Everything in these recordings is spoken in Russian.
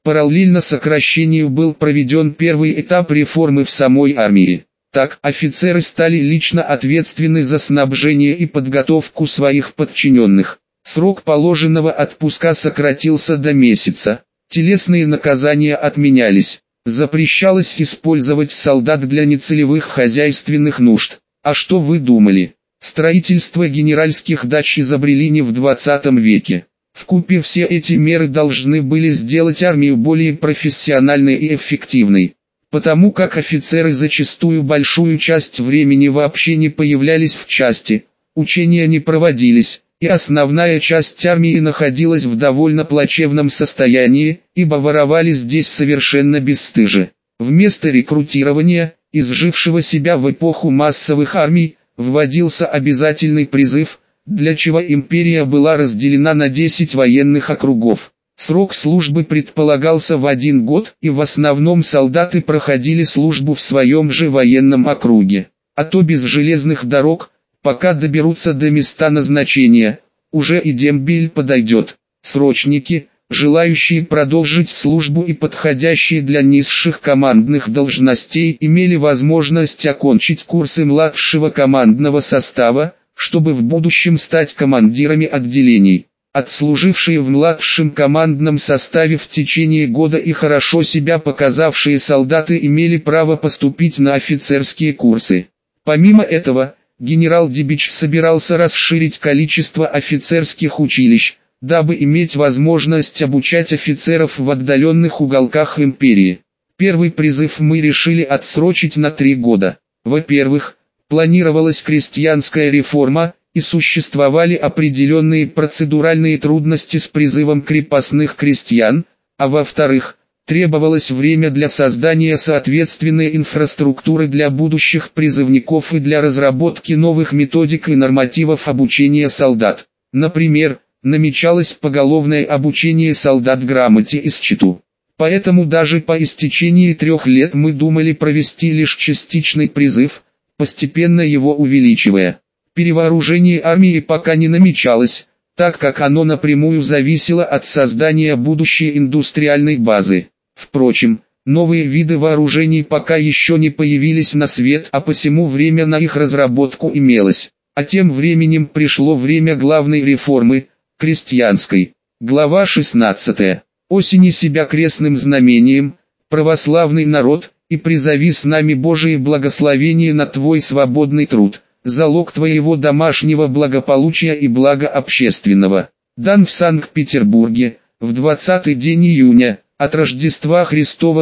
Параллельно сокращению был проведен первый этап реформы в самой армии. Так, офицеры стали лично ответственны за снабжение и подготовку своих подчиненных. Срок положенного отпуска сократился до месяца. Телесные наказания отменялись. Запрещалось использовать солдат для нецелевых хозяйственных нужд. А что вы думали? Строительство генеральских дач изобрели не в 20 веке. Вкупе все эти меры должны были сделать армию более профессиональной и эффективной. Потому как офицеры зачастую большую часть времени вообще не появлялись в части, учения не проводились, и основная часть армии находилась в довольно плачевном состоянии, ибо воровали здесь совершенно бесстыже. Вместо рекрутирования, изжившего себя в эпоху массовых армий, вводился обязательный призыв, для чего империя была разделена на 10 военных округов. Срок службы предполагался в 1 год, и в основном солдаты проходили службу в своем же военном округе. А то без железных дорог, пока доберутся до места назначения, уже и дембель подойдет. Срочники, желающие продолжить службу и подходящие для низших командных должностей, имели возможность окончить курсы младшего командного состава, чтобы в будущем стать командирами отделений. Отслужившие в младшем командном составе в течение года и хорошо себя показавшие солдаты имели право поступить на офицерские курсы. Помимо этого, генерал Дибич собирался расширить количество офицерских училищ, дабы иметь возможность обучать офицеров в отдаленных уголках империи. Первый призыв мы решили отсрочить на 3 года. Во-первых, планировалась крестьянская реформа, и существовали определенные процедуральные трудности с призывом крепостных крестьян, а во-вторых, требовалось время для создания соответственной инфраструктуры для будущих призывников и для разработки новых методик и нормативов обучения солдат. Например, намечалось поголовное обучение солдат грамоте и счету. Поэтому даже по истечении 3 лет мы думали провести лишь частичный призыв, постепенно его увеличивая. Перевооружение армии пока не намечалось, так как оно напрямую зависело от создания будущей индустриальной базы. Впрочем, новые виды вооружений пока еще не появились на свет, а посему время на их разработку имелось. А тем временем пришло время главной реформы, крестьянской. Глава 16. «Осени себя крестным знамением, православный народ, и призови с нами Божие благословение на твой свободный труд, залог твоего домашнего благополучия и блага общественного». Дан в Санкт-Петербурге, в 20-й день июня, от Рождества Христова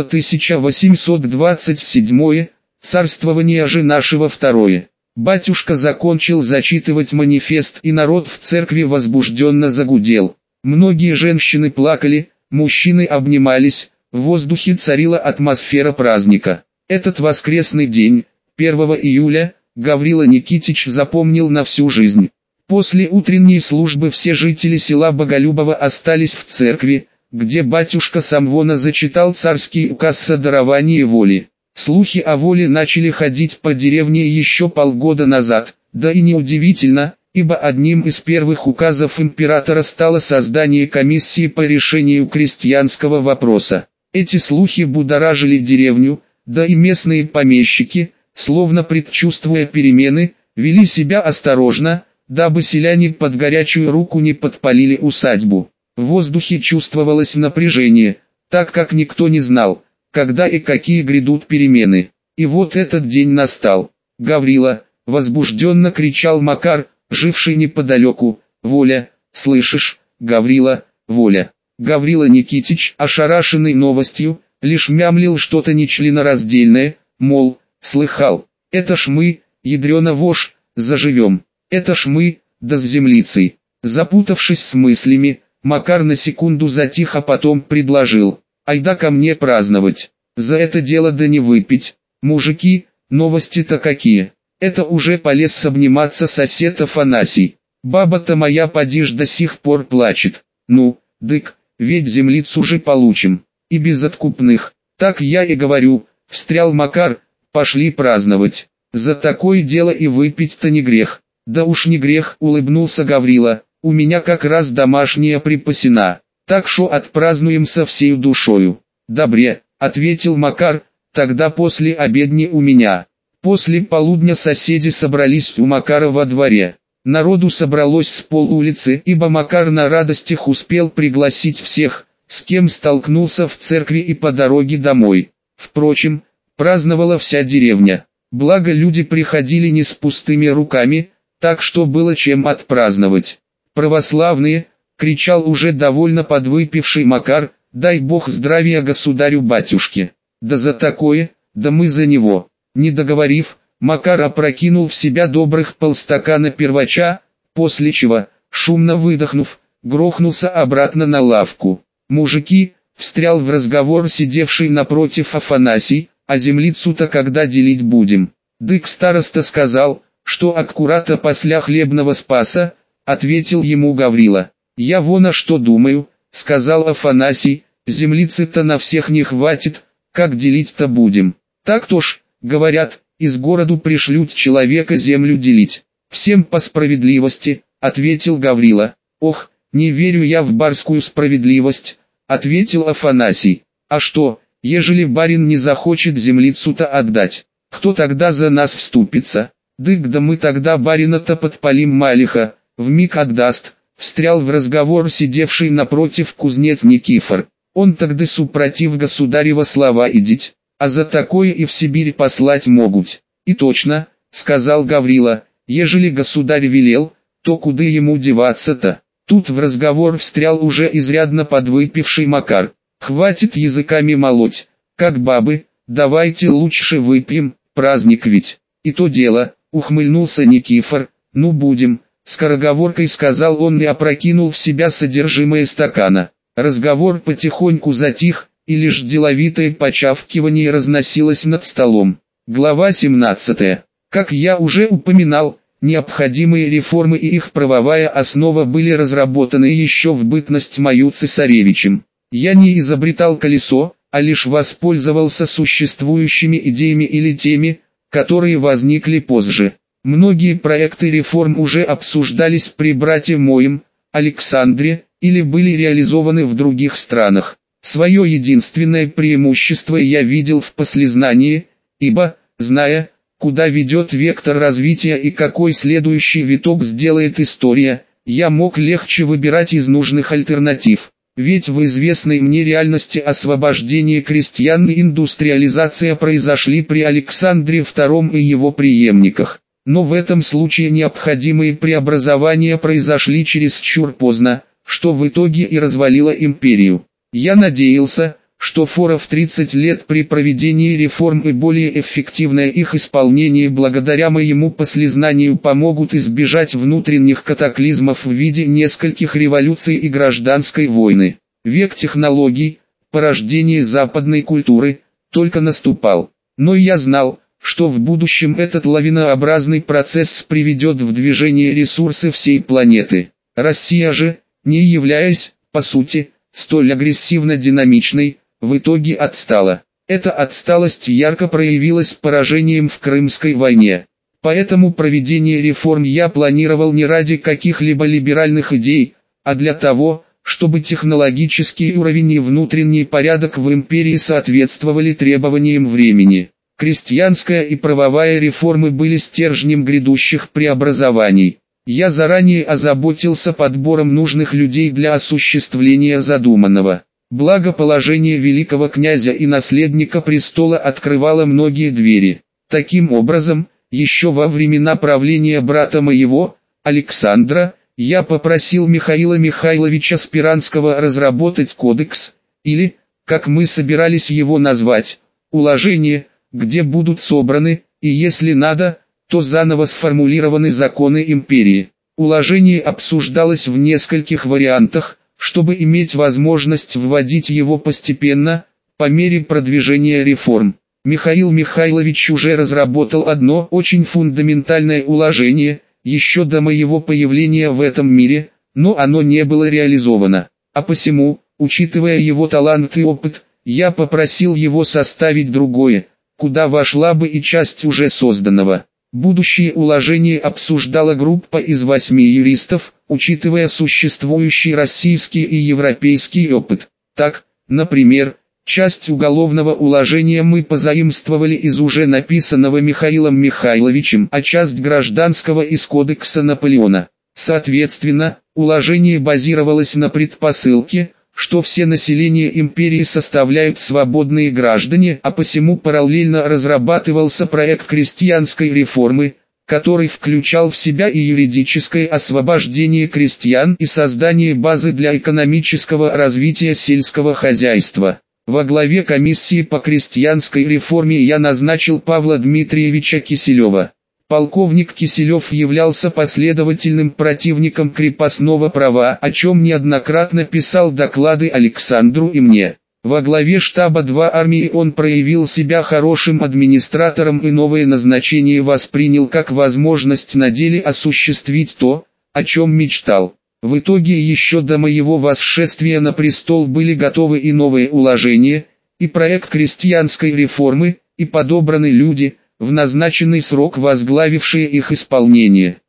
1827, царствование же нашего второе. Батюшка закончил зачитывать манифест, и народ в церкви возбужденно загудел. Многие женщины плакали, мужчины обнимались, в воздухе царила атмосфера праздника. Этот воскресный день, 1 июля, Гаврила Никитич запомнил на всю жизнь. После утренней службы все жители села Боголюбово остались в церкви, где батюшка Самвона зачитал царский указ о даровании воли. Слухи о воле начали ходить по деревне еще полгода назад, да и неудивительно, ибо одним из первых указов императора стало создание комиссии по решению крестьянского вопроса. Эти слухи будоражили деревню, да и местные помещики, словно предчувствуя перемены, вели себя осторожно, дабы селяне под горячую руку не подпалили усадьбу. В воздухе чувствовалось напряжение, так как никто не знал, когда и какие грядут перемены. И вот этот день настал. «Гаврила!» — возбужденно кричал Макар, живший неподалеку. «Воля! Слышишь, Гаврила, воля!» Гаврила Никитич, ошарашенный новостью, лишь мямлил что-то нечленораздельное, мол, слыхал. «Это ж мы, ядрёна вошь, заживем. Это ж мы, да с землицей». Запутавшись с мыслями, Макар на секунду затих, а потом предложил: «Айда ко мне праздновать. За это дело да не выпить. Мужики, новости-то какие. Это уже полез обниматься сосед Афанасий. Баба-то моя поди ж до сих пор плачет. Ну, дык, ведь землицу же получим. И без откупных». «Так я и говорю», — встрял Макар, — «пошли праздновать. За такое дело и выпить-то не грех». «Да уж не грех», — улыбнулся Гаврила, — «у меня как раз домашняя припасена». Так шо отпразднуем со всею душою. Добре, ответил Макар, тогда после обедни у меня. После полудня соседи собрались у Макара во дворе. Народу собралось с полулицы, ибо Макар на радостях успел пригласить всех, с кем столкнулся в церкви и по дороге домой. Впрочем, праздновала вся деревня. Благо люди приходили не с пустыми руками, так что было чем отпраздновать. «Православные!» — кричал уже довольно подвыпивший Макар, «дай Бог здравия государю-батюшке! Да за такое, да мы за него!» Не договорив, Макар опрокинул в себя добрых полстакана первача, после чего, шумно выдохнув, грохнулся обратно на лавку. «Мужики!» — встрял в разговор сидевший напротив Афанасий, «а землицу-то когда делить будем?» «Дык староста сказал, что аккурата после хлебного спаса», — ответил ему Гаврила. «Я вон что думаю», — сказал Афанасий, «землицы-то на всех не хватит, как делить-то будем?» «Так-то ж, говорят, из городу пришлют человека землю делить». «Всем по справедливости», — ответил Гаврила. «Ох, не верю я в барскую справедливость», — ответил Афанасий. «А что, ежели барин не захочет землицу-то отдать, кто тогда за нас вступится? Дык да мы тогда барина-то подпалим малиха, вмиг отдаст», — встрял в разговор сидевший напротив кузнец Никифор. «Он тогда супротив государева слова идить, а за такое и в Сибирь послать могут». «И точно», — сказал Гаврила, — «ежели государь велел, то куда ему деваться-то?» Тут в разговор встрял уже изрядно подвыпивший Макар. «Хватит языками молоть, как бабы, давайте лучше выпьем, праздник ведь». «И то дело», — ухмыльнулся Никифор, — «ну будем», — скороговоркой сказал он и опрокинул в себя содержимое стакана. Разговор потихоньку затих, и лишь деловитое почавкивание разносилось над столом. Глава 17. Как я уже упоминал, необходимые реформы и их правовая основа были разработаны еще в бытность мою цесаревичем. Я не изобретал колесо, а лишь воспользовался существующими идеями или теми, которые возникли позже. Многие проекты реформ уже обсуждались при брате моем, Александре, или были реализованы в других странах. Свое единственное преимущество я видел в послезнании, ибо, зная, куда ведет вектор развития и какой следующий виток сделает история, я мог легче выбирать из нужных альтернатив. Ведь в известной мне реальности освобождение крестьян и индустриализация произошли при Александре II и его преемниках. Но в этом случае необходимые преобразования произошли чересчур поздно, что в итоге и развалило империю. Я надеялся, что фора в 30 лет при проведении реформ и более эффективное их исполнение благодаря моему послезнанию помогут избежать внутренних катаклизмов в виде нескольких революций и гражданской войны. Век технологий, порождение западной культуры, только наступал. Но я знал, что в будущем этот лавинообразный процесс приведет в движение ресурсы всей планеты. Россия же, не являясь, по сути, столь агрессивно-динамичной, в итоге отстала. Эта отсталость ярко проявилась поражением в Крымской войне. Поэтому проведение реформ я планировал не ради каких-либо либеральных идей, а для того, чтобы технологический уровень и внутренний порядок в империи соответствовали требованиям времени. Крестьянская и правовая реформы были стержнем грядущих преобразований. Я заранее озаботился подбором нужных людей для осуществления задуманного. Благоположение великого князя и наследника престола открывало многие двери. Таким образом, еще во времена правления брата моего, Александра, я попросил Михаила Михайловича Спиранского разработать кодекс, или, как мы собирались его назвать, уложение, где будут собраны, и если надо, то заново сформулированы законы империи. Уложение обсуждалось в нескольких вариантах, чтобы иметь возможность вводить его постепенно, по мере продвижения реформ. Михаил Михайлович уже разработал одно очень фундаментальное уложение, еще до моего появления в этом мире, но оно не было реализовано. А посему, учитывая его талант и опыт, я попросил его составить другое, куда вошла бы и часть уже созданного. Будущее уложение обсуждала группа из 8 юристов, учитывая существующий российский и европейский опыт. Так, например, часть уголовного уложения мы позаимствовали из уже написанного Михаилом Михайловичем, а часть гражданского из Кодекса Наполеона. Соответственно, уложение базировалось на предпосылке, что все население империи составляют свободные граждане, а посему параллельно разрабатывался проект крестьянской реформы, который включал в себя и юридическое освобождение крестьян и создание базы для экономического развития сельского хозяйства. Во главе комиссии по крестьянской реформе я назначил Павла Дмитриевича Киселева. Полковник Киселев являлся последовательным противником крепостного права, о чем неоднократно писал доклады Александру и мне. Во главе штаба 2 армии он проявил себя хорошим администратором и новое назначение воспринял как возможность на деле осуществить то, о чем мечтал. В итоге еще до моего восшествия на престол были готовы и новые уложения, и проект крестьянской реформы, и подобраны люди, в назначенный срок возглавившие их исполнение.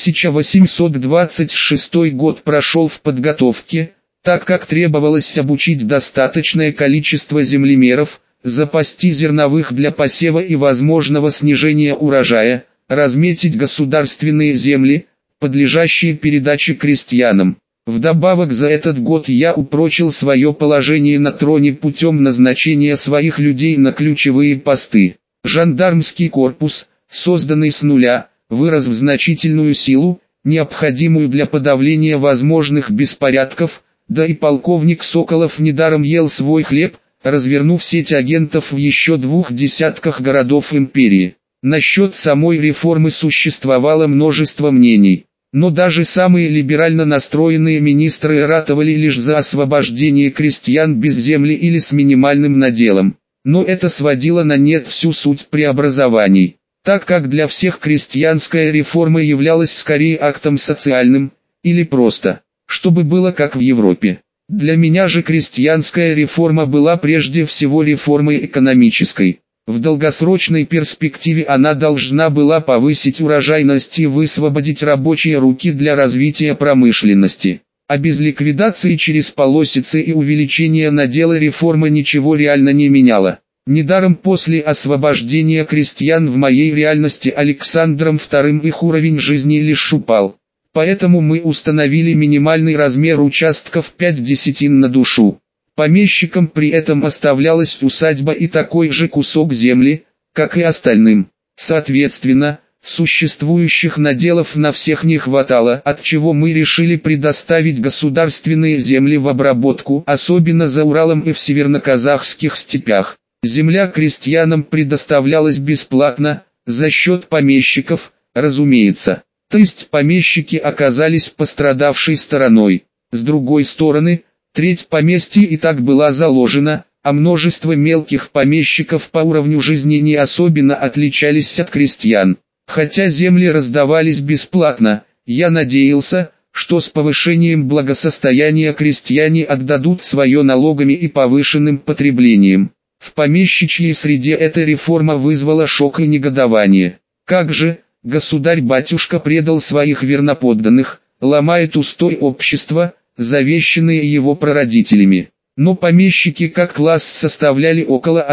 1826 год прошел в подготовке, так как требовалось обучить достаточное количество землемеров, запасти зерновых для посева и возможного снижения урожая, разметить государственные земли, подлежащие передаче крестьянам. Вдобавок за этот год я упрочил свое положение на троне путем назначения своих людей на ключевые посты. Жандармский корпус, созданный с нуля, вырос в значительную силу, необходимую для подавления возможных беспорядков, да и полковник Соколов недаром ел свой хлеб, развернув сеть агентов в еще 2 десятках городов империи. Насчет самой реформы существовало множество мнений, но даже самые либерально настроенные министры ратовали лишь за освобождение крестьян без земли или с минимальным наделом. Но это сводило на нет всю суть преобразований, так как для всех крестьянская реформа являлась скорее актом социальным, или просто, чтобы было как в Европе. Для меня же крестьянская реформа была прежде всего реформой экономической. В долгосрочной перспективе она должна была повысить урожайность и высвободить рабочие руки для развития промышленности. А без ликвидации через полосицы и увеличения надела реформа ничего реально не меняла. Недаром после освобождения крестьян в моей реальности Александром II их уровень жизни лишь упал. Поэтому мы установили минимальный размер участков 5 десятин на душу. Помещикам при этом оставлялась усадьба и такой же кусок земли, как и остальным. Соответственно, существующих наделов на всех не хватало, отчего мы решили предоставить государственные земли в обработку, особенно за Уралом и в северно-казахских степях. Земля крестьянам предоставлялась бесплатно, за счет помещиков, разумеется. То есть помещики оказались пострадавшей стороной. С другой стороны, треть поместья и так была заложена, а множество мелких помещиков по уровню жизни не особенно отличались от крестьян. Хотя земли раздавались бесплатно, я надеялся, что с повышением благосостояния крестьяне отдадут свое налогами и повышенным потреблением. В помещичьей среде эта реформа вызвала шок и негодование. Как же, государь-батюшка предал своих верноподданных, ломает устои общества, завещанные его прародителями. Но помещики как класс составляли около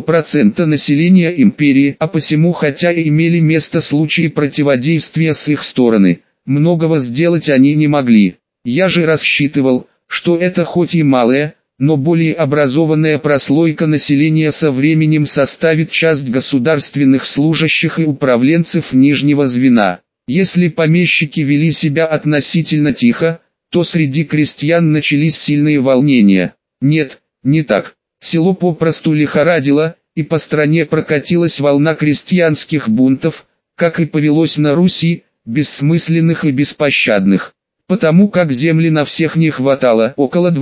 1% населения империи, а посему хотя и имели место случаи противодействия с их стороны, многого сделать они не могли. Я же рассчитывал, что это хоть и малая, но более образованная прослойка населения со временем составит часть государственных служащих и управленцев нижнего звена. Если помещики вели себя относительно тихо, то среди крестьян начались сильные волнения. Нет, не так. Село попросту лихорадило, и по стране прокатилась волна крестьянских бунтов, как и повелось на Руси, бессмысленных и беспощадных. Потому как земли на всех не хватало, около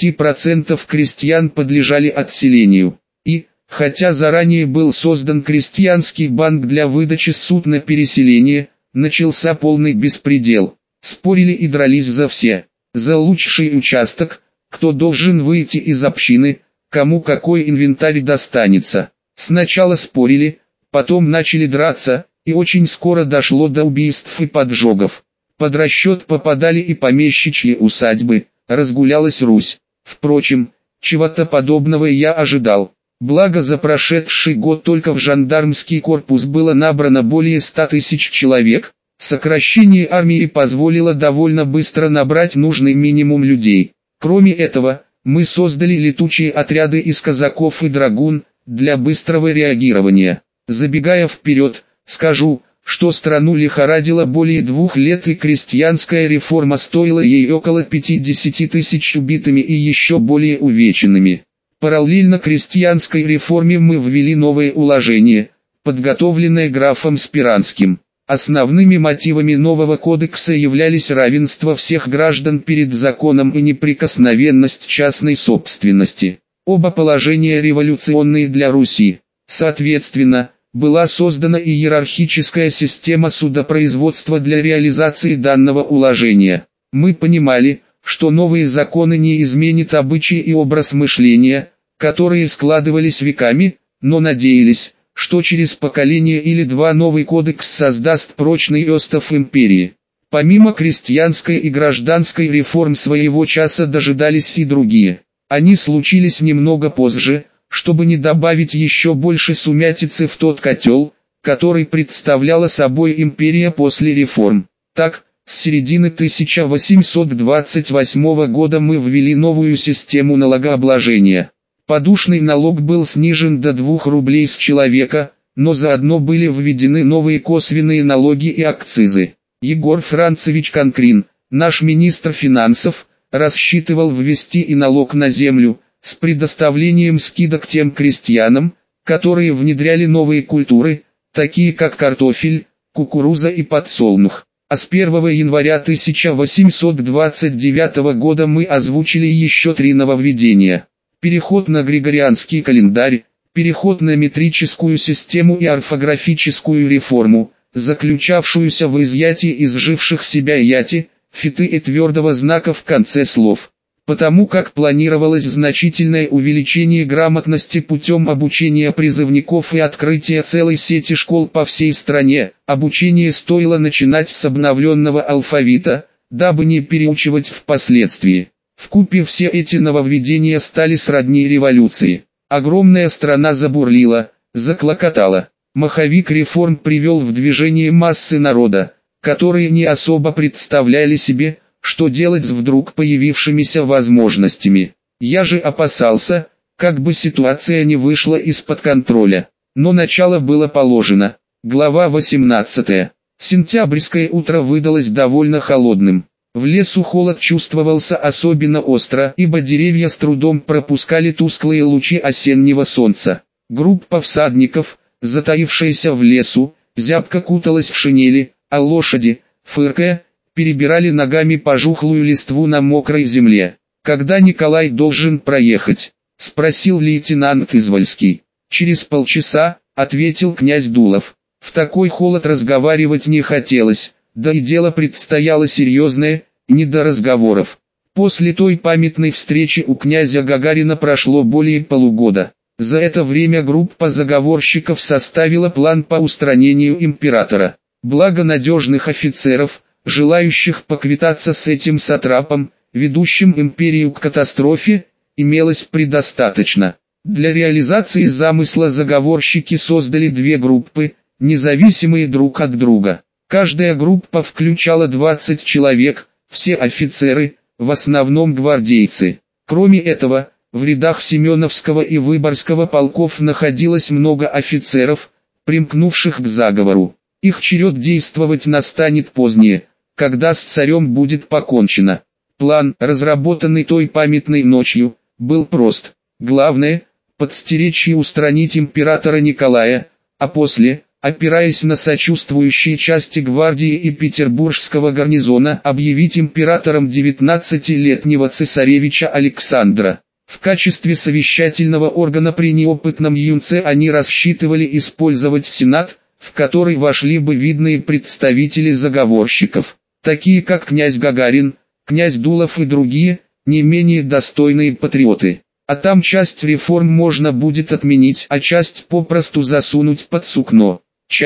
20% крестьян подлежали отселению. И, хотя заранее был создан крестьянский банк для выдачи суд на переселение, начался полный беспредел. Спорили и дрались за все. За лучший участок, кто должен выйти из общины, кому какой инвентарь достанется. Сначала спорили, потом начали драться, И очень скоро дошло до убийств и поджогов. Под расчет попадали и помещичьи усадьбы, разгулялась Русь. Впрочем, чего-то подобного я ожидал. Благо за прошедший год только в жандармский корпус было набрано более 100 тысяч человек. Сокращение армии позволило довольно быстро набрать нужный минимум людей. Кроме этого, мы создали летучие отряды из казаков и драгун, для быстрого реагирования. Забегая вперед, скажу, что страну лихорадило более 2 лет и крестьянская реформа стоила ей около 50 тысяч убитыми и еще более увеченными. Параллельно крестьянской реформе мы ввели новые уложения, подготовленные графом Спиранским. Основными мотивами нового кодекса являлись равенство всех граждан перед законом и неприкосновенность частной собственности. Оба положения революционные для Руси. Соответственно, была создана и иерархическая система судопроизводства для реализации данного уложения. Мы понимали, что новые законы не изменят обычаи и образ мышления, которые складывались веками, но надеялись, что через поколение или два новый кодекс создаст прочный остов империи. Помимо крестьянской и гражданской реформ своего часа дожидались и другие. Они случились немного позже, чтобы не добавить еще больше сумятицы в тот котел, который представляла собой империя после реформ. Так, с середины 1828 года мы ввели новую систему налогообложения. Подушный налог был снижен до 2 рублей с человека, но заодно были введены новые косвенные налоги и акцизы. Егор Францевич Конкрин, наш министр финансов, рассчитывал ввести и налог на землю, с предоставлением скидок тем крестьянам, которые внедряли новые культуры, такие как картофель, кукуруза и подсолнух. А с 1 января 1829 года мы озвучили еще 3 нововведения. Переход на григорианский календарь, переход на метрическую систему и орфографическую реформу, заключавшуюся в изъятии изживших себя яти, фиты и твердого знака в конце слов. Потому как планировалось значительное увеличение грамотности путем обучения призывников и открытия целой сети школ по всей стране, обучение стоило начинать с обновленного алфавита, дабы не переучивать впоследствии. Вкупе все эти нововведения стали сродни революции. Огромная страна забурлила, заклокотала. Маховик реформ привел в движение массы народа, которые не особо представляли себе, что делать с вдруг появившимися возможностями. Я же опасался, как бы ситуация не вышла из-под контроля. Но начало было положено. Глава 18. Сентябрьское утро выдалось довольно холодным. В лесу холод чувствовался особенно остро, ибо деревья с трудом пропускали тусклые лучи осеннего солнца. Группа всадников, затаившаяся в лесу, зябко куталась в шинели, а лошади, фыркая, перебирали ногами пожухлую листву на мокрой земле. «Когда Николай должен проехать?» — спросил лейтенант Извольский. «Через полчаса», — ответил князь Дулов. В такой холод разговаривать не хотелось, да и дело предстояло серьезное, не до разговоров. После той памятной встречи у князя Гагарина прошло более полугода. За это время группа заговорщиков составила план по устранению императора. Благо надежных офицеров, желающих поквитаться с этим сатрапом, ведущим империю к катастрофе, имелось предостаточно. Для реализации замысла заговорщики создали 2 группы, независимые друг от друга. Каждая группа включала 20 человек, все офицеры, в основном гвардейцы. Кроме этого, в рядах Семеновского и Выборгского полков находилось много офицеров, примкнувших к заговору. Их черед действовать настанет позднее, когда с царем будет покончено. План, разработанный той памятной ночью, был прост. Главное – подстеречь и устранить императора Николая, а после, опираясь на сочувствующие части гвардии и петербургского гарнизона, объявить императором 19-летнего цесаревича Александра. В качестве совещательного органа при неопытном юнце они рассчитывали использовать Сенат, в который вошли бы видные представители заговорщиков, такие как князь Гагарин, князь Дулов и другие, не менее достойные патриоты. А там часть реформ можно будет отменить, а часть попросту засунуть под сукно. Чай,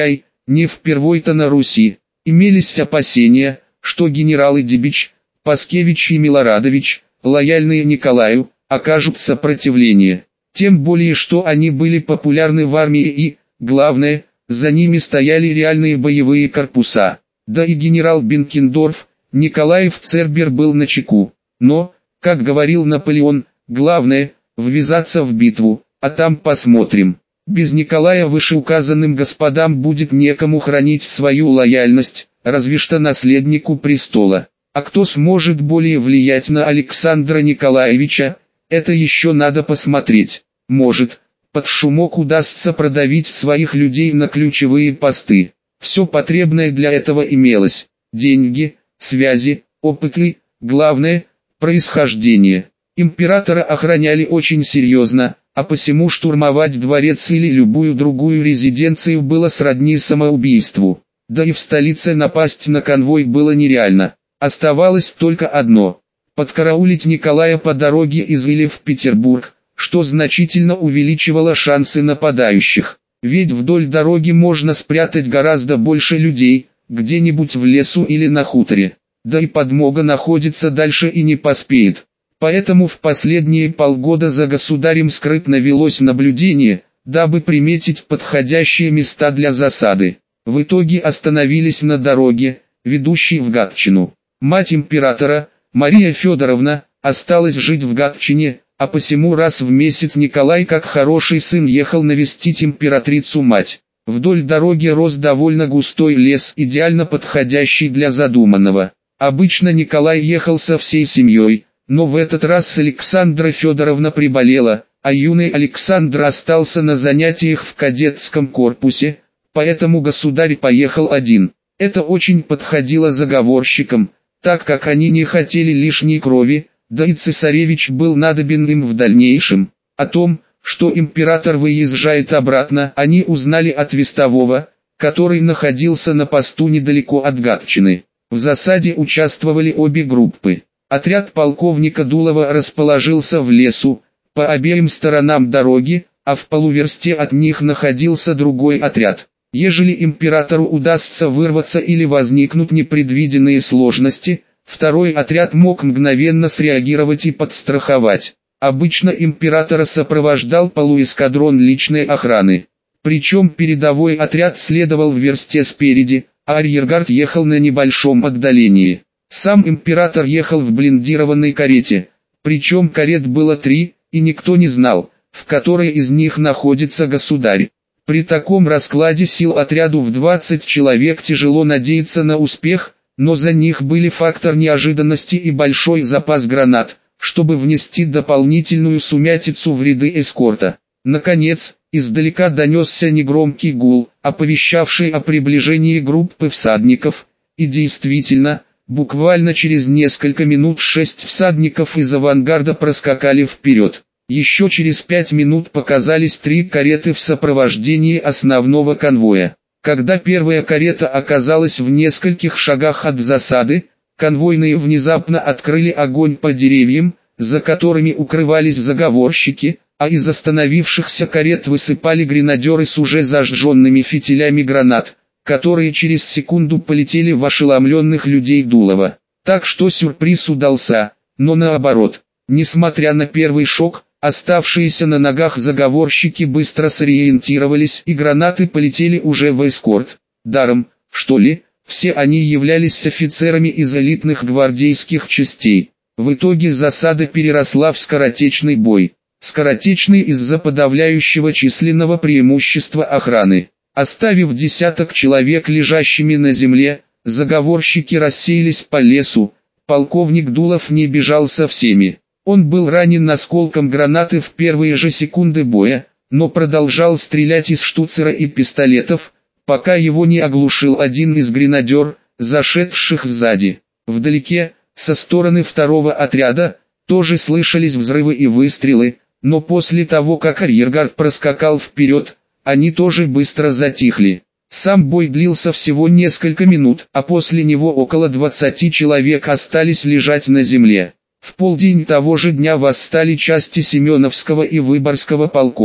Не впервой-то на Руси. Имелись опасения, что генералы Дибич, Паскевич и Милорадович, лояльные Николаю, окажут сопротивление. Тем более, что они были популярны в армии и, главное, за ними стояли реальные боевые корпуса. Да и генерал Бенкендорф, Николаев Цербер был начеку. Но, как говорил Наполеон, главное – ввязаться в битву, а там посмотрим. Без Николая вышеуказанным господам будет некому хранить свою лояльность, разве что наследнику престола. А кто сможет более влиять на Александра Николаевича, это еще надо посмотреть. Может, под шумок удастся продавить своих людей на ключевые посты. Все потребное для этого имелось. Деньги, связи, опыты, главное – происхождение. Императора охраняли очень серьезно, а посему штурмовать дворец или любую другую резиденцию было сродни самоубийству. Да и в столице напасть на конвой было нереально. Оставалось только одно – подкараулить Николая по дороге из Или в Петербург, что значительно увеличивало шансы нападающих. Ведь вдоль дороги можно спрятать гораздо больше людей, где-нибудь в лесу или на хуторе. Да и подмога находится дальше и не поспеет. Поэтому в последние полгода за государем скрытно велось наблюдение, дабы приметить подходящие места для засады. В итоге остановились на дороге, ведущей в Гатчину. Мать императора, Мария Федоровна, осталась жить в Гатчине, а посему раз в месяц Николай как хороший сын ехал навестить императрицу-мать. Вдоль дороги рос довольно густой лес, идеально подходящий для задуманного. Обычно Николай ехал со всей семьей, но в этот раз Александра Федоровна приболела, а юный Александр остался на занятиях в кадетском корпусе, поэтому государь поехал один. Это очень подходило заговорщикам, так как они не хотели лишней крови, да и цесаревич был надобен им в дальнейшем. О том, что император выезжает обратно, они узнали от вестового, который находился на посту недалеко от Гатчины. В засаде участвовали обе группы. Отряд полковника Дулова расположился в лесу, по обеим сторонам дороги, а в полуверсте от них находился другой отряд. Ежели императору удастся вырваться или возникнут непредвиденные сложности, второй отряд мог мгновенно среагировать и подстраховать. Обычно императора сопровождал полуэскадрон личной охраны. Причем передовой отряд следовал в версте спереди, а арьергард ехал на небольшом отдалении. Сам император ехал в блиндированной карете, причем карет было 3, и никто не знал, в которой из них находится государь. При таком раскладе сил отряду в 20 человек тяжело надеяться на успех, но за них были фактор неожиданности и большой запас гранат, чтобы внести дополнительную сумятицу в ряды эскорта. Наконец, издалека донесся негромкий гул, оповещавший о приближении группы всадников, и действительно, буквально через несколько минут 6 всадников из авангарда проскакали вперед. Еще через 5 минут показались 3 кареты в сопровождении основного конвоя. Когда первая карета оказалась в нескольких шагах от засады, конвойные внезапно открыли огонь по деревьям, за которыми укрывались заговорщики, а из остановившихся карет высыпали гренадеры с уже зажженными фитилями гранат, которые через секунду полетели в ошеломленных людей Дулова. Так что сюрприз удался, но наоборот. Несмотря на первый шок, оставшиеся на ногах заговорщики быстро сориентировались и гранаты полетели уже в эскорт. Даром, что ли, все они являлись офицерами из элитных гвардейских частей. В итоге засада переросла в скоротечный бой. Скоротечный из-за подавляющего численного преимущества охраны. Оставив десяток человек лежащими на земле, заговорщики рассеялись по лесу. Полковник Дулов не бежал со всеми. Он был ранен осколком гранаты в первые же секунды боя, но продолжал стрелять из штуцера и пистолетов, пока его не оглушил один из гренадер, зашедших сзади. Вдалеке, со стороны второго отряда, тоже слышались взрывы и выстрелы, но после того как арьергард проскакал вперед, они тоже быстро затихли. Сам бой длился всего несколько минут, а после него около 20 человек остались лежать на земле. В полдень того же дня восстали части Семеновского и Выборгского полков.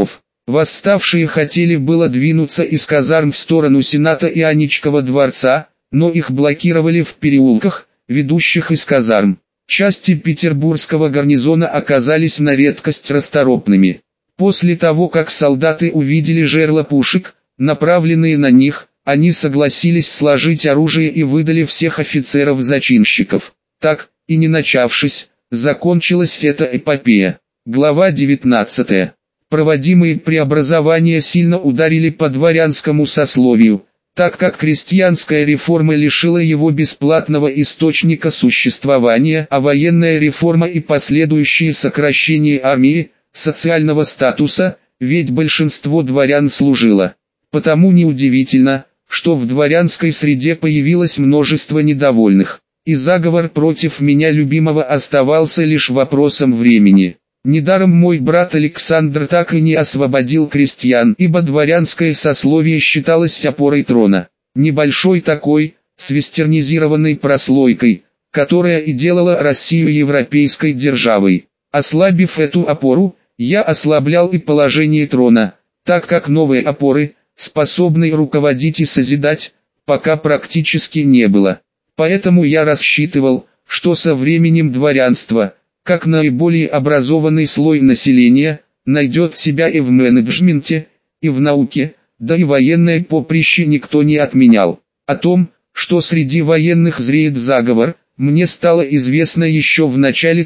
Восставшие хотели было двинуться из казарм в сторону Сената и Аничкова дворца, но их блокировали в переулках, ведущих из казарм. Части петербургского гарнизона оказались на редкость расторопными. После того, как солдаты увидели жерла пушек, направленные на них, они согласились сложить оружие и выдали всех офицеров-зачинщиков. Так, и не начавшись, закончилась эта эпопея. Глава 19. Проводимые преобразования сильно ударили по дворянскому сословию, так как крестьянская реформа лишила его бесплатного источника существования, а военная реформа и последующие сокращения армии, социального статуса, ведь большинство дворян служило. Потому неудивительно, что в дворянской среде появилось множество недовольных, и заговор против меня любимого оставался лишь вопросом времени. Недаром мой брат Александр так и не освободил крестьян, ибо дворянское сословие считалось опорой трона. Небольшой такой, с вестернизированной прослойкой, которая и делала Россию европейской державой. Ослабив эту опору, я ослаблял и положение трона, так как новые опоры, способные руководить и созидать, пока практически не было. Поэтому я рассчитывал, что со временем дворянство, как наиболее образованный слой населения, найдет себя и в менеджменте, и в науке, да и военное поприще никто не отменял. О том, что среди военных зреет заговор, мне стало известно еще в начале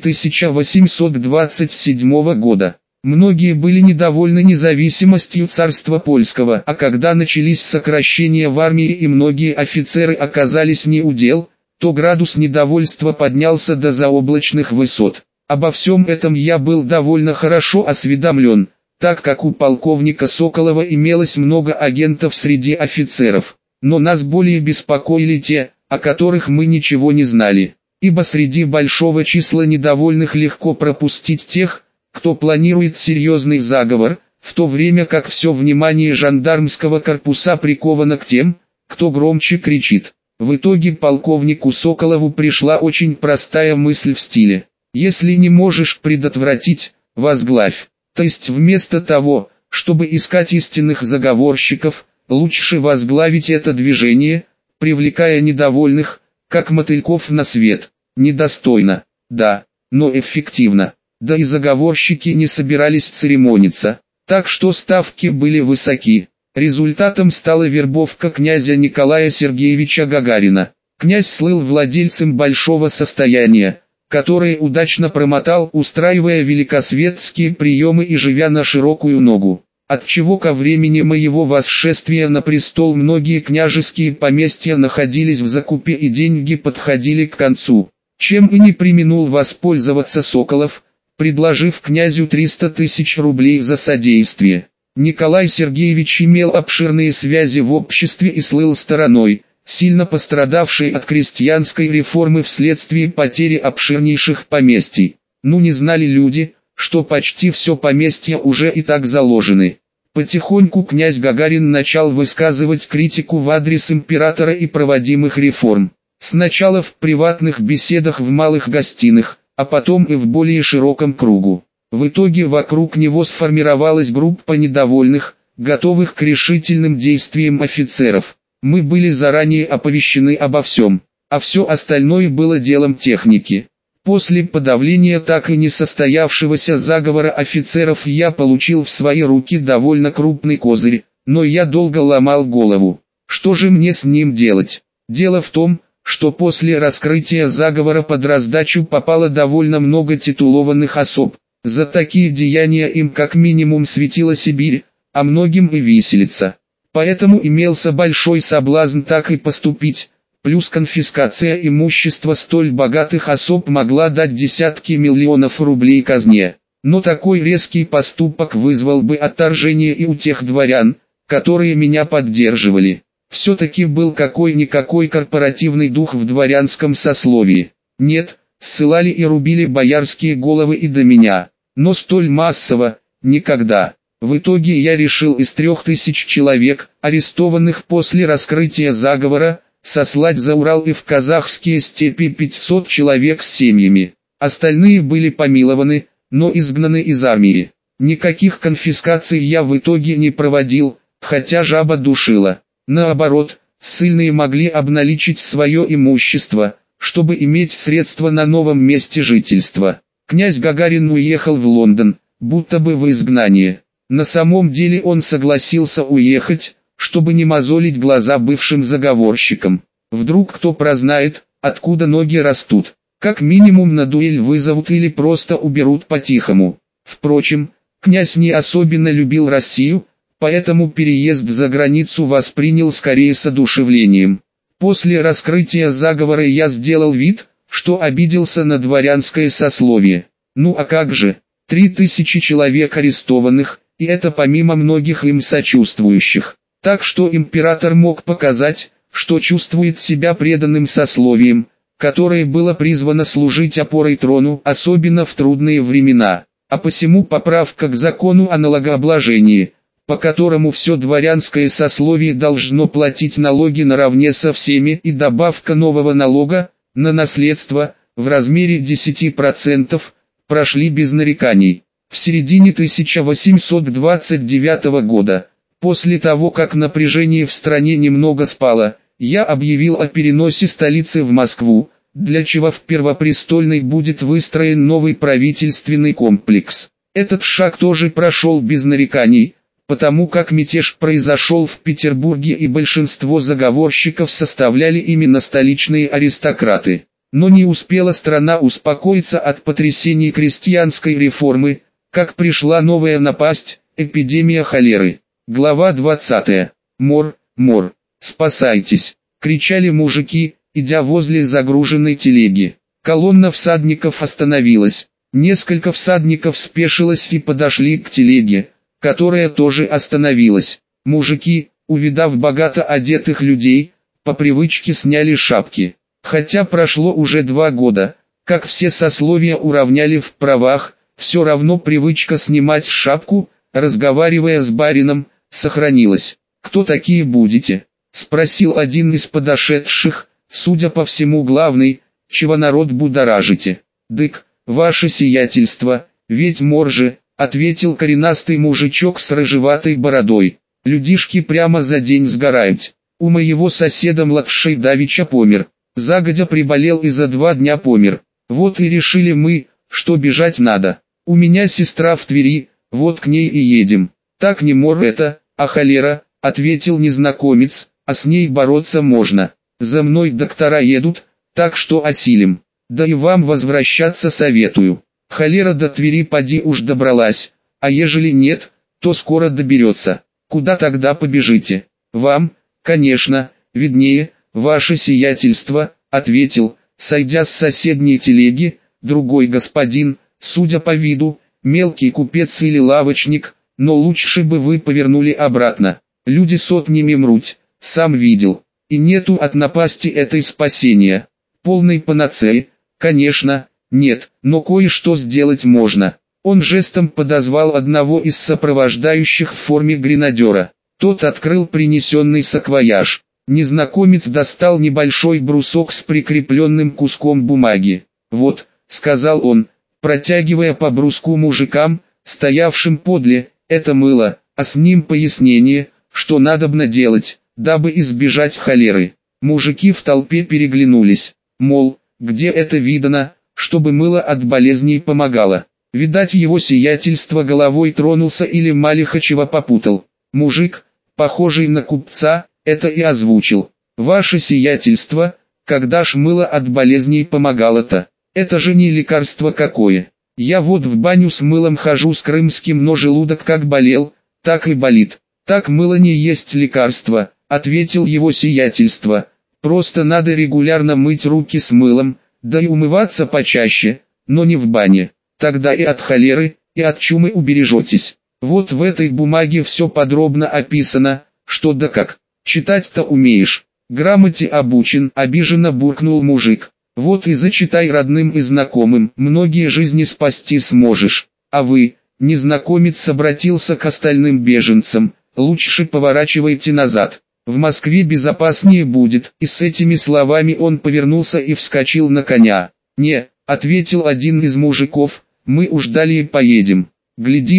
1827 года. Многие были недовольны независимостью царства польского, а когда начались сокращения в армии и многие офицеры оказались не у дел, то градус недовольства поднялся до заоблачных высот. Обо всем этом я был довольно хорошо осведомлен, так как у полковника Соколова имелось много агентов среди офицеров. Но нас более беспокоили те, о которых мы ничего не знали, ибо среди большого числа недовольных легко пропустить тех, кто планирует серьезный заговор, в то время как все внимание жандармского корпуса приковано к тем, кто громче кричит. В итоге полковнику Соколову пришла очень простая мысль в стиле: если не можешь предотвратить, возглавь. То есть вместо того, чтобы искать истинных заговорщиков, лучше возглавить это движение, привлекая недовольных, как мотыльков на свет. Недостойно, да, но эффективно. Да и заговорщики не собирались церемониться, так что ставки были высоки. Результатом стала вербовка князя Николая Сергеевича Гагарина. Князь слыл владельцем большого состояния, которое удачно промотал, устраивая великосветские приемы и живя на широкую ногу. Отчего ко времени моего восшествия на престол многие княжеские поместья находились в закупе и деньги подходили к концу. Чем и не преминул воспользоваться Соколов, предложив князю 300 тысяч рублей за содействие. Николай Сергеевич имел обширные связи в обществе и слыл стороной, сильно пострадавшей от крестьянской реформы вследствие потери обширнейших поместий. Ну не знали люди, что почти все поместья уже и так заложены. Потихоньку князь Гагарин начал высказывать критику в адрес императора и проводимых реформ. Сначала в приватных беседах в малых гостиных, а потом и в более широком кругу. В итоге вокруг него сформировалась группа недовольных, готовых к решительным действиям офицеров. Мы были заранее оповещены обо всем, а все остальное было делом техники. После подавления так и не состоявшегося заговора офицеров я получил в свои руки довольно крупный козырь, но я долго ломал голову. Что же мне с ним делать? Дело в том, что после раскрытия заговора под раздачу попало довольно много титулованных особ. За такие деяния им как минимум светила Сибирь, а многим и виселица. Поэтому имелся большой соблазн так и поступить, плюс конфискация имущества столь богатых особ могла дать десятки миллионов рублей казне. Но такой резкий поступок вызвал бы отторжение и у тех дворян, которые меня поддерживали. Все-таки был какой-никакой корпоративный дух в дворянском сословии. Нет, ссылали и рубили боярские головы и до меня, но столь массово – никогда. В итоге я решил из 3000 человек, арестованных после раскрытия заговора, сослать за Урал и в казахские степи 500 человек с семьями. Остальные были помилованы, но изгнаны из армии. Никаких конфискаций я в итоге не проводил, хотя жаба душила. Наоборот, ссыльные могли обналичить свое имущество, чтобы иметь средства на новом месте жительства. Князь Гагарин уехал в Лондон, будто бы в изгнание. На самом деле он согласился уехать, чтобы не мозолить глаза бывшим заговорщикам. Вдруг кто прознает, откуда ноги растут. Как минимум на дуэль вызовут или просто уберут по-тихому. Впрочем, князь не особенно любил Россию, поэтому переезд за границу воспринял скорее с одушевлением. После раскрытия заговора я сделал вид, что обиделся на дворянское сословие. Ну а как же, 3000 человек арестованных, и это помимо многих им сочувствующих. Так что император мог показать, что чувствует себя преданным сословием, которое было призвано служить опорой трону, особенно в трудные времена. А посему поправка к закону о налогообложении, по которому все дворянское сословие должно платить налоги наравне со всеми, и добавка нового налога на наследство в размере 10%, прошли без нареканий. В середине 1829 года, после того как напряжение в стране немного спало, я объявил о переносе столицы в Москву, для чего в Первопрестольной будет выстроен новый правительственный комплекс. Этот шаг тоже прошел без нареканий, потому как мятеж произошел в Петербурге и большинство заговорщиков составляли именно столичные аристократы. Но не успела страна успокоиться от потрясений крестьянской реформы, как пришла новая напасть – эпидемия холеры. Глава 20. Мор, мор, спасайтесь, кричали мужики, идя возле загруженной телеги. Колонна всадников остановилась. Несколько всадников спешилось и подошли к телеге, которая тоже остановилась. Мужики, увидав богато одетых людей, по привычке сняли шапки. Хотя прошло уже 2 года, как все сословия уравняли в правах, все равно привычка снимать шапку, разговаривая с барином, сохранилась. «Кто такие будете?» — спросил один из подошедших, судя по всему главный, «чего народ будоражите?» «Дык, ваше сиятельство, ведь морже», — ответил коренастый мужичок с рыжеватой бородой. «Людишки прямо за день сгорают. У моего соседа младший давеча помер. Загодя приболел и за 2 дня помер. Вот и решили мы, что бежать надо. У меня сестра в Твери, вот к ней и едем». «Так не мор это, а холера», — ответил незнакомец, «а с ней бороться можно. За мной доктора едут, так что осилим. Да и вам возвращаться советую. Холера до Твери поди уж добралась, а ежели нет, то скоро доберется. Куда тогда побежите?» «Вам, конечно, виднее, ваше сиятельство», — ответил, сойдя с соседней телеги, другой господин, судя по виду, мелкий купец или лавочник, но лучше бы вы повернули обратно. Люди сотнями мрут, сам видел, и нету от напасти этой спасения. Полной панацеи, конечно, нет, но кое-что сделать можно. Он жестом подозвал одного из сопровождающих в форме гренадера. Тот открыл принесенный саквояж. Незнакомец достал небольшой брусок с прикрепленным куском бумаги. «Вот», — сказал он, протягивая по бруску мужикам, стоявшим подле, «это мыло, а с ним пояснение, что надобно делать, дабы избежать холеры». Мужики в толпе переглянулись, мол, где это видано, чтобы мыло от болезней помогало. Видать, его сиятельство головой тронулся или Малихачева попутал. Мужик, похожий на купца, это и озвучил. «Ваше сиятельство, когда ж мыло от болезней помогало-то? Это же не лекарство какое. Я вот в баню с мылом хожу с крымским, но желудок как болел, так и болит». «Так мыло не есть лекарство», — ответил его сиятельство. «Просто надо регулярно мыть руки с мылом, да и умываться почаще, но не в бане. Тогда и от холеры, и от чумы убережетесь». Вот в этой бумаге все подробно описано, что да как. «Читать-то умеешь, грамоте обучен», — обиженно буркнул мужик. «Вот и зачитай родным и знакомым, многие жизни спасти сможешь. А вы», — незнакомец обратился к остальным беженцам, «лучше поворачивайте назад. В Москве безопаснее будет». И с этими словами он повернулся и вскочил на коня. «Не», — ответил один из мужиков, «мы уж далее поедем. Глядишь,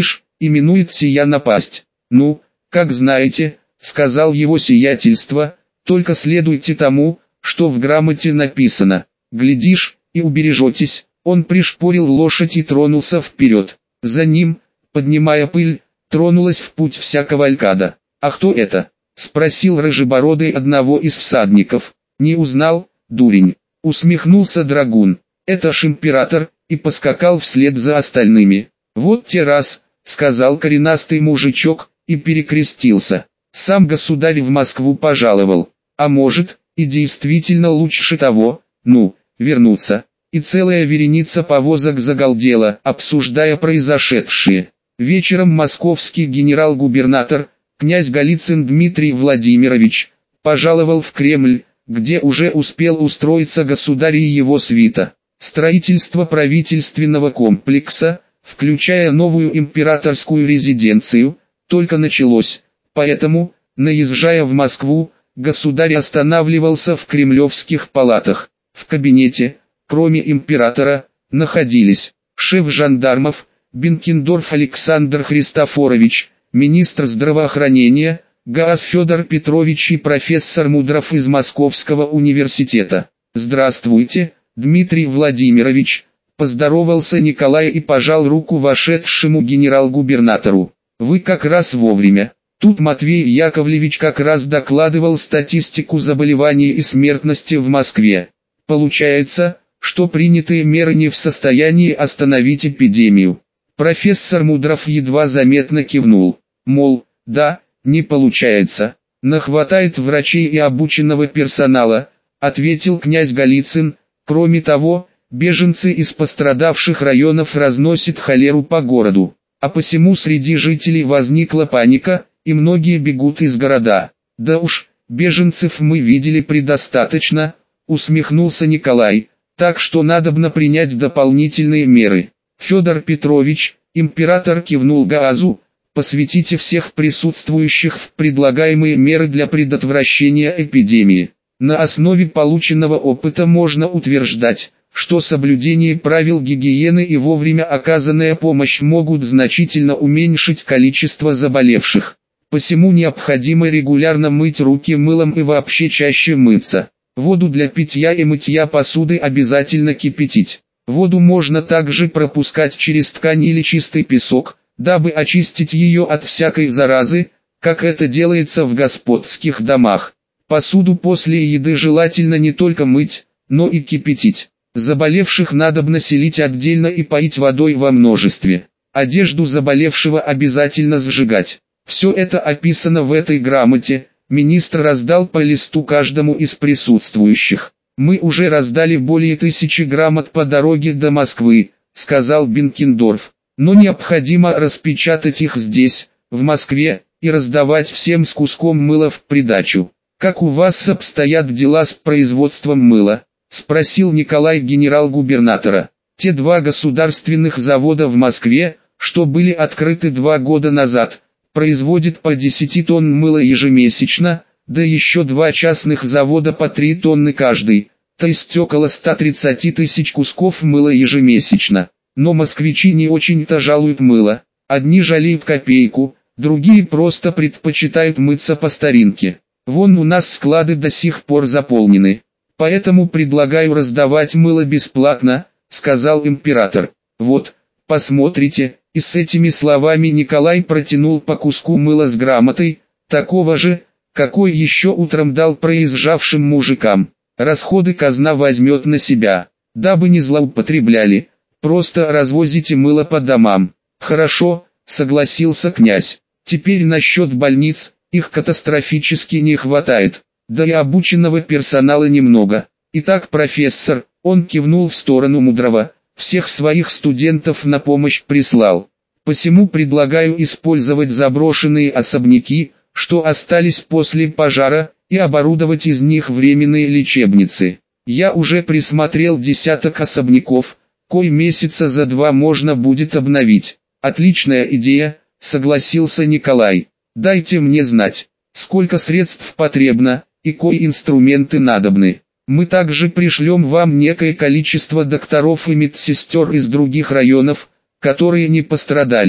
именует сия напасть. Ну, как знаете, сказал его сиятельство, только следуйте тому, что в грамоте написано. Глядишь, и убережетесь. Он пришпорил лошадь и тронулся вперед. За ним, поднимая пыль, тронулась в путь вся кавалькада. «А кто это?» — спросил рыжебородый одного из всадников. «Не узнал, дурень?» — усмехнулся драгун. «Это ж император», и поскакал вслед за остальными. «Вот те раз», — сказал коренастый мужичок, и перекрестился. «Сам государь в Москву пожаловал. А может, и действительно лучше того, ну, вернуться». И целая вереница повозок загалдела, обсуждая произошедшее. Вечером московский генерал-губернатор, князь Голицын Дмитрий Владимирович, пожаловал в Кремль, где уже успел устроиться государь и его свита. Строительство правительственного комплекса, включая новую императорскую резиденцию, только началось, поэтому, наезжая в Москву, государь останавливался в кремлевских палатах. В кабинете, кроме императора, находились шеф жандармов, Бенкендорф Александр Христофорович, министр здравоохранения, Гаас Федор Петрович и профессор Мудров из Московского университета. «Здравствуйте, Дмитрий Владимирович», — поздоровался Николай и пожал руку вошедшему генерал-губернатору. «Вы как раз вовремя. Тут Матвей Яковлевич как раз докладывал статистику заболеваний и смертности в Москве. Получается, что принятые меры не в состоянии остановить эпидемию». Профессор Мудров едва заметно кивнул, мол, да, не получается. «Нахватает врачей и обученного персонала», — ответил князь Голицын. «Кроме того, беженцы из пострадавших районов разносят холеру по городу, а посему среди жителей возникла паника, и многие бегут из города». «Да уж, беженцев мы видели предостаточно», — усмехнулся Николай, «так что надобно принять дополнительные меры». «Федор Петрович», — император кивнул Гаазу, — «посвятите всех присутствующих в предлагаемые меры для предотвращения эпидемии. На основе полученного опыта можно утверждать, что соблюдение правил гигиены и вовремя оказанная помощь могут значительно уменьшить количество заболевших. Посему необходимо регулярно мыть руки мылом и вообще чаще мыться. Воду для питья и мытья посуды обязательно кипятить. Воду можно также пропускать через ткань или чистый песок, дабы очистить ее от всякой заразы, как это делается в господских домах. Посуду после еды желательно не только мыть, но и кипятить. Заболевших надобно селить отдельно и поить водой во множестве. Одежду заболевшего обязательно сжигать. Все это описано в этой грамоте. Министр раздал по листу каждому из присутствующих. «Мы уже раздали более 1000 грамот по дороге до Москвы», — сказал Бенкендорф. «Но необходимо распечатать их здесь, в Москве, и раздавать всем с куском мыла в придачу». «Как у вас обстоят дела с производством мыла?» — спросил Николай генерал-губернатора. «Те 2 государственных завода в Москве, что были открыты 2 года назад, производят по 10 тонн мыла ежемесячно, да еще 2 частных завода по 3 тонны каждый, то есть около 130 тысяч кусков мыла ежемесячно. Но москвичи не очень-то жалуют мыло. Одни жалеют копейку, другие просто предпочитают мыться по старинке. Вон у нас склады до сих пор заполнены. Поэтому предлагаю раздавать мыло бесплатно», — сказал император. «Вот, посмотрите». И с этими словами Николай протянул по куску мыла с грамотой, такого же, какой еще утром дал проезжавшим мужикам. «Расходы казна возьмет на себя, дабы не злоупотребляли, просто развозите мыло по домам». «Хорошо», — согласился князь. «Теперь насчет больниц, их катастрофически не хватает, да и обученного персонала немного. Итак, профессор», — он кивнул в сторону Мудрова, — «всех своих студентов на помощь прислал. Посему предлагаю использовать заброшенные особняки, что остались после пожара, и оборудовать из них временные лечебницы. Я уже присмотрел десяток особняков, кой месяца за 2 можно будет обновить». «Отличная идея», — согласился Николай. «Дайте мне знать, сколько средств потребно, и кои инструменты надобны. Мы также пришлем вам некое количество докторов и медсестер из других районов, которые не пострадали.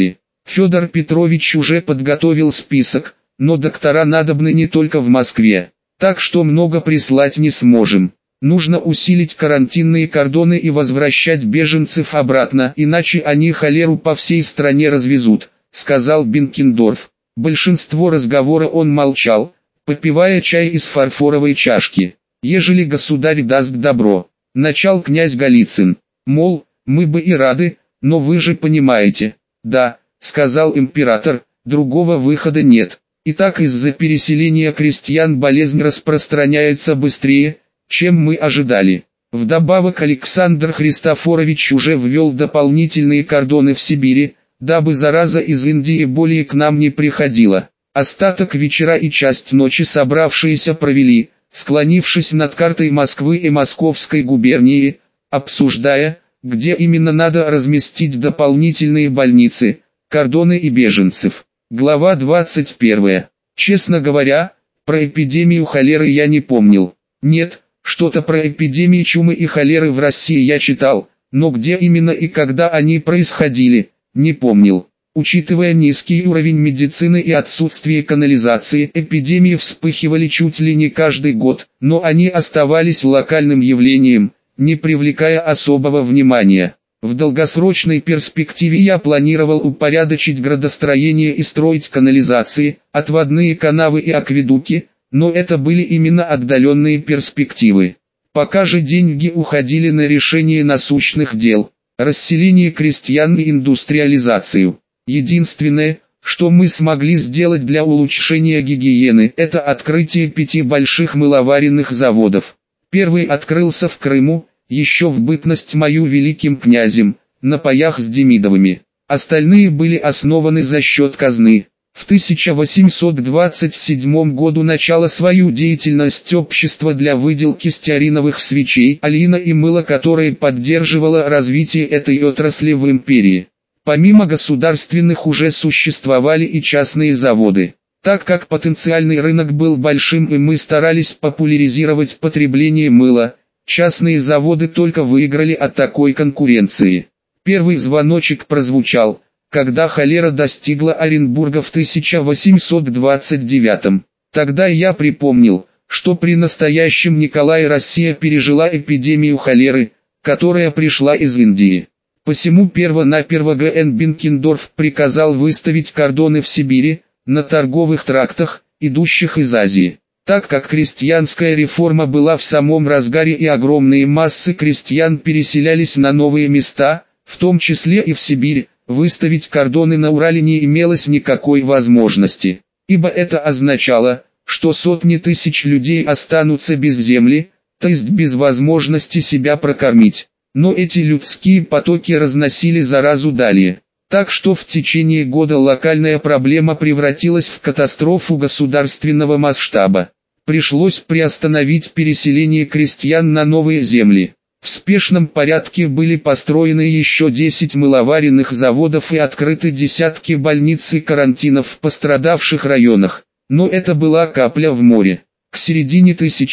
Федор Петрович уже подготовил список, но доктора надобны не только в Москве, так что много прислать не сможем. Нужно усилить карантинные кордоны и возвращать беженцев обратно, иначе они холеру по всей стране развезут, сказал Бенкендорф. Большинство разговора он молчал, попивая чай из фарфоровой чашки. Ежели государь даст добро, начал князь Голицын, мол, мы бы и рады, но вы же понимаете. Да, сказал император, другого выхода нет. Итак, из-за переселения крестьян болезнь распространяется быстрее, чем мы ожидали. Вдобавок Александр Христофорович уже ввел дополнительные кордоны в Сибири, дабы зараза из Индии более к нам не приходила. Остаток вечера и часть ночи собравшиеся провели, склонившись над картой Москвы и Московской губернии, обсуждая, где именно надо разместить дополнительные больницы, кордоны и беженцев. Глава 21. Честно говоря, про эпидемию холеры я не помнил. Нет, что-то про эпидемии чумы и холеры в России я читал, но где именно и когда они происходили, не помнил. Учитывая низкий уровень медицины и отсутствие канализации, эпидемии вспыхивали чуть ли не каждый год, но они оставались локальным явлением, не привлекая особого внимания. В долгосрочной перспективе я планировал упорядочить градостроение и строить канализации, отводные канавы и акведуки, но это были именно отдаленные перспективы. Пока же деньги уходили на решение насущных дел, расселение крестьян и индустриализацию. Единственное, что мы смогли сделать для улучшения гигиены, это открытие 5 больших мыловаренных заводов. Первый открылся в Крыму, еще в бытность мою великим князем, на паях с Демидовыми. Остальные были основаны за счет казны. В 1827 году начало свою деятельность общество для выделки стеариновых свечей, олеина и мыла, которое поддерживало развитие этой отрасли в империи. Помимо государственных уже существовали и частные заводы. Так как потенциальный рынок был большим и мы старались популяризировать потребление мыла, частные заводы только выиграли от такой конкуренции. Первый звоночек прозвучал, когда холера достигла Оренбурга в 1829. Тогда я припомнил, что при настоящем Николае Россия пережила эпидемию холеры, которая пришла из Индии. Посему перво-наперво Г.Н. Бенкендорф приказал выставить кордоны в Сибири, на торговых трактах, идущих из Азии. Так как крестьянская реформа была в самом разгаре и огромные массы крестьян переселялись на новые места, в том числе и в Сибирь, выставить кордоны на Урале не имелось никакой возможности, ибо это означало, что сотни тысяч людей останутся без земли, то есть без возможности себя прокормить. Но эти людские потоки разносили заразу далее. Так что в течение года локальная проблема превратилась в катастрофу государственного масштаба. Пришлось приостановить переселение крестьян на новые земли. В спешном порядке были построены еще 10 мыловаренных заводов и открыты десятки больниц и карантинов в пострадавших районах. Но это была капля в море. К середине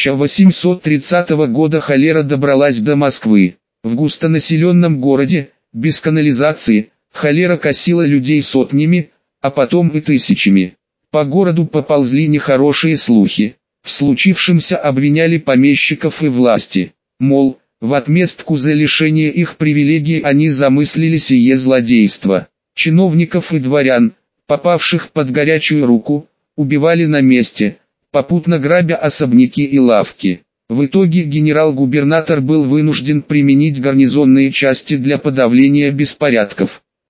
1830 года холера добралась до Москвы. В густонаселенном городе, без канализации, холера косила людей сотнями, а потом и тысячами. По городу поползли нехорошие слухи. В случившемся обвиняли помещиков и власти. Мол, в отместку за лишение их привилегий они замыслили сие злодейство. Чиновников и дворян, попавших под горячую руку, убивали на месте, попутно грабя особняки и лавки. В итоге генерал-губернатор был вынужден применить гарнизонные части для подавления беспорядков.